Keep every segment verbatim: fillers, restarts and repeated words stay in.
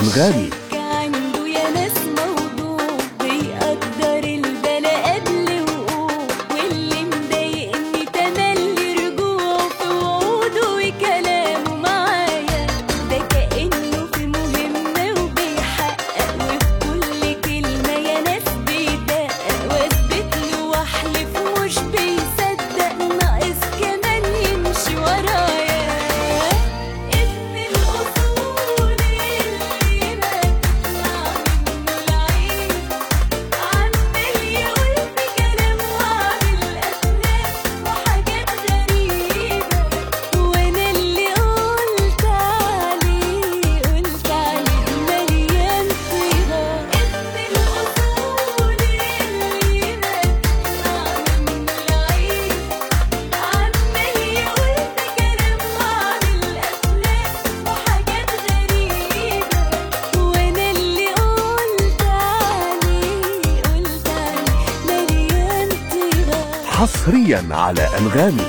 أنغامي. عنده يا ناس موضوع بيقدر البلا قبل وقوع، واللي مضايقني تملي رجوعه في وعوده وكلامه معايا، ده كأنه في مهمة وبيحقق، وفي كل كلمة يا ناس بيدقق، واثبت له واحلف مش بيصدق، ناقص كمان يمشي ورايا. ابن الأصول اللي بطلع منه العين، عمال يقول في كلام وعامل أفلام وحاجات غريبة، وأنا اللي قلت عليه قلت عليه مليان طيبة. ابن الأصول اللي بطلع منه العين، عمال يقول في كلام وعامل أفلام وحاجات غريبة، وأنا اللي قلت عليه قلت عليه مليان طيبة. حصريا على أنغامي.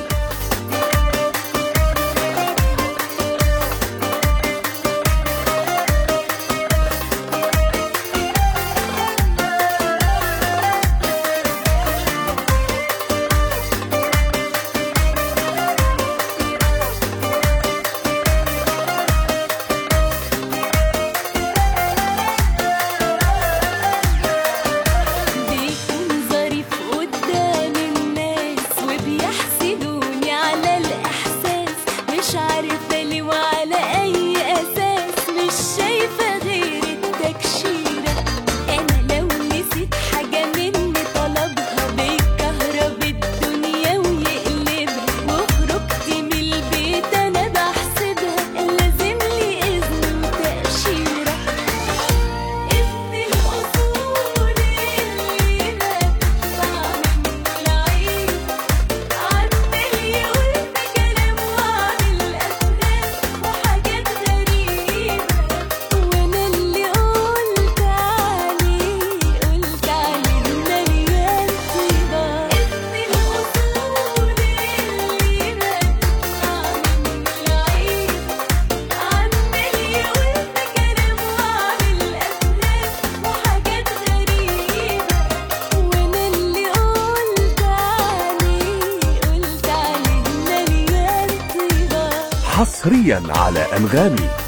بيكون ظريف قدام الناس وبيحسدوني على الإحساس، مش عارفة ليه وعلى أي أساس، مش شايفة غير التكشيرة. أنا لو نسيت حاجة مني طلبها بيكهرب الدنيا ويقلبها، وخرجت من البيت أنا بحسبها لازم لي إذن وتأشيرة. ابن الأصول اللي بطلع منه العين، عمال يقول في كلام وعامل أفلام وحاجات غريبة، وأنا اللي قلت عليه قلت عليه مليان طيبة. ابن الأصول اللي بطلع منه العين، عمال يقول في كلام وعامل أفلام وحاجات غريبة، وأنا اللي قلت عليه قلت عليه مليان طيبة. حصريا على أنغامي.